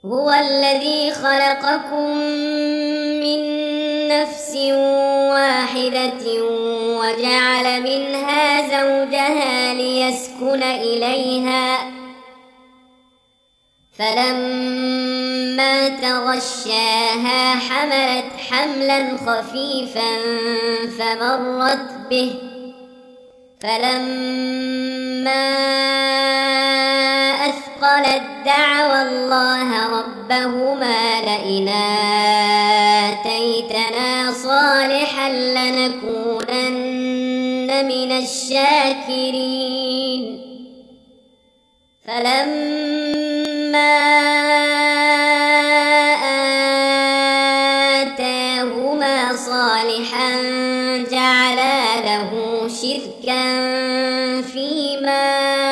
هو الذي خلقكم من نفس واحدة وجعل منها زوجها ليسكن إليها فلما تغشاها حملت حملا خفيفا فمرت به فلما أثقلت دعوا الله ربهما لئن آتيتنا صالحا لنكونن من الشاكرين فلما آتاهما صالحا جعلا له شركا فيما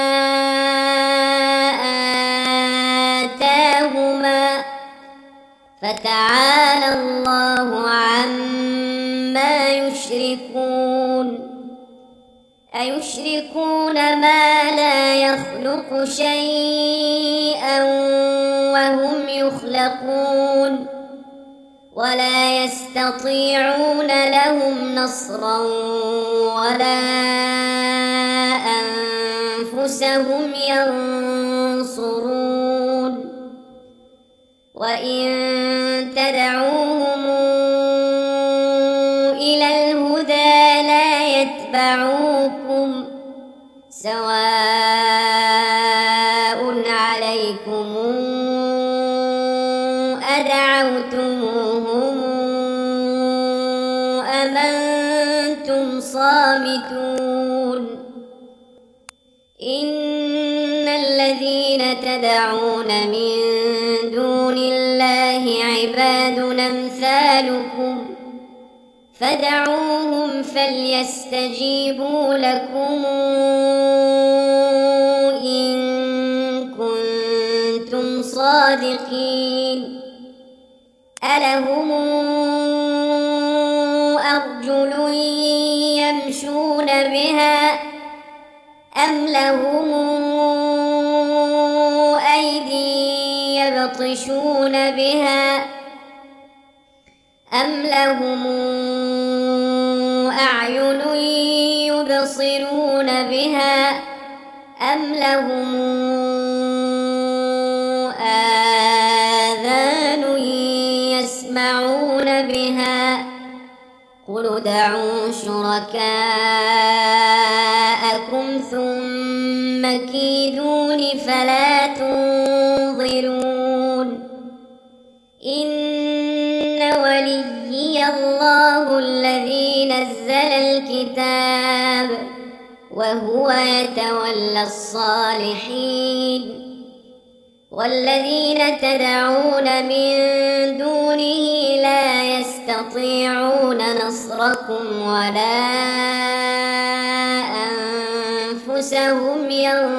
آتاهما فتعالى الله عما يشركون أيشركون ما لا يخلق شيئا وهم يخلقون ولا يستطيعون لهم نصرا ولا أنفسهم ينصرون وإن تدعوهم إلى الهدى لا يتبعوكم سواء عليكم أدعوتموهم أم أنتم صامتون إن الذين تدعون من دون الله عباد أمثالكم فدعوهم فليستجيبوا لكم إن كنتم صادقين ألهم أرجل يمشون بها أم لهم أيدي يبطشون بها أم لهم أعين يبصرون بها أم لهم آذان يسمعون بها قل ادعوا شركاءكم ثم كيدون فلا تنظرون إن وليي الله الذي نزل الكتاب وهو يتولى الصالحين والذين تدعون من دونه لا يستطيعون نصركم ولا أنفسهم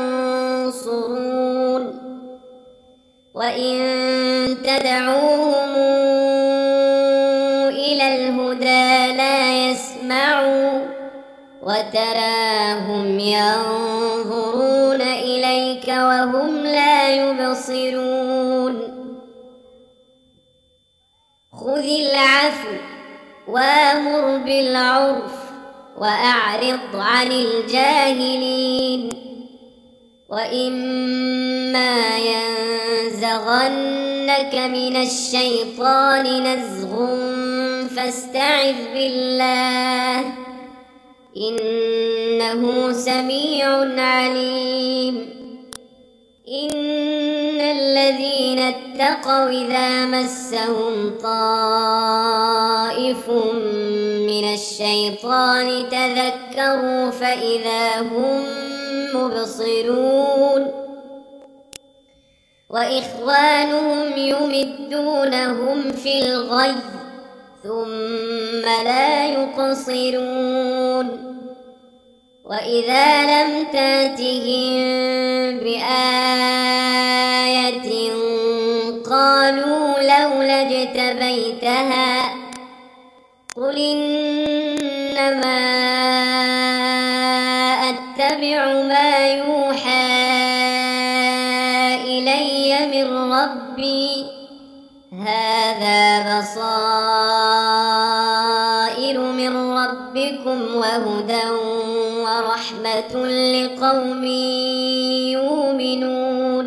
ينصرون وإن تدعوهم إلى الهدى لا يسمعوا وتراهم ينظرون إليك وهم لا يبصرون خذ العفو وامر بالعرف وأعرض عن الجاهلين وإما ينزغنك من الشيطان نزغ فاستعذ بالله إنه سميع عليم إن الذين اتقوا إذا مسهم طائف من الشيطان تذكروا فإذا هم مبصرون وإخوانهم يمدونهم في الغي ثم لا يقصرون وإذا لم تأتهم بآية قالوا لولا اجتبيتها قل إنما أتبع ما يوحى إلي من ربي ربي هذا بصائر من ربكم وهدى ورحمة لقوم يؤمنون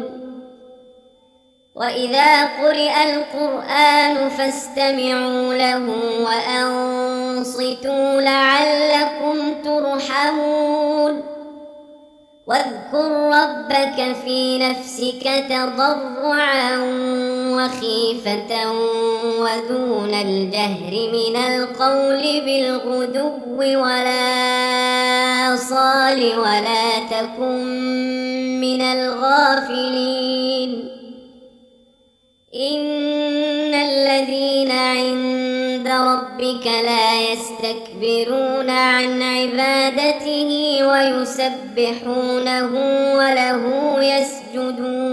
وإذا قرئ القرآن فاستمعوا له وأنصتوا لعلكم ترحمون واذكر ربك في نفسك تضرعا وخيفة ودون الجهر من القول بالغدو والآصال ولا تكن من الغافلين إن الذين عند ربك لا يستكبرون عن عبادته ويسبحونه وله يسجدون